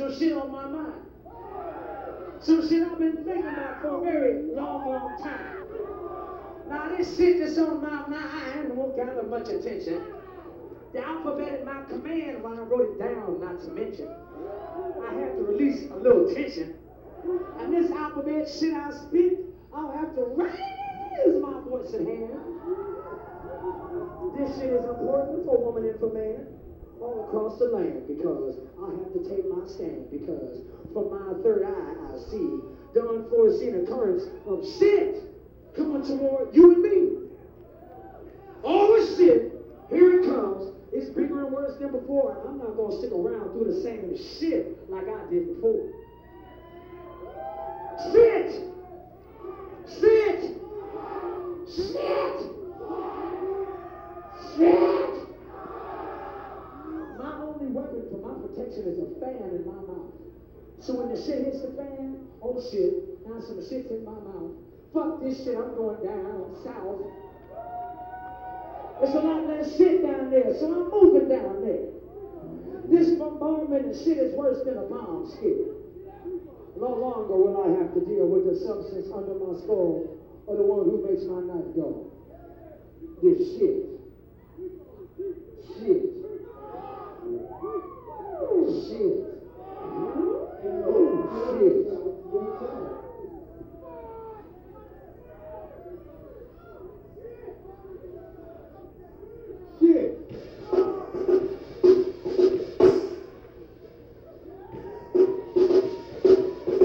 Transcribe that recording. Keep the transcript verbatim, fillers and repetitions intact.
some shit on my mind. Some shit I've been thinking about for a very long, long time. Now this shit that's on my mind won't gather much attention. The alphabet at my command when I wrote it down, not to mention. I had to release a little tension. And this alphabet shit I speak, I'll have to raise my voice and hand. This shit is important for woman and for man all across the land because I have to take my stand because from my third eye I see the unforeseen occurrence of shit coming toward you and me. All this shit, here it comes. It's bigger and worse than before, and I'm not going to stick around through the same shit like I did before. Shit! Shit! Shit! Shit! My only weapon for my protection is a fan in my mouth. So when the shit hits the fan, oh shit, now some shit's in my mouth. Fuck this shit, I'm going down south. There's a lot less shit down there, so I'm moving down there. This bombardment and shit is worse than a bomb skid. No longer will I have to deal with the substance under my skull or the one who makes my night go. This shit. Shit. Shit.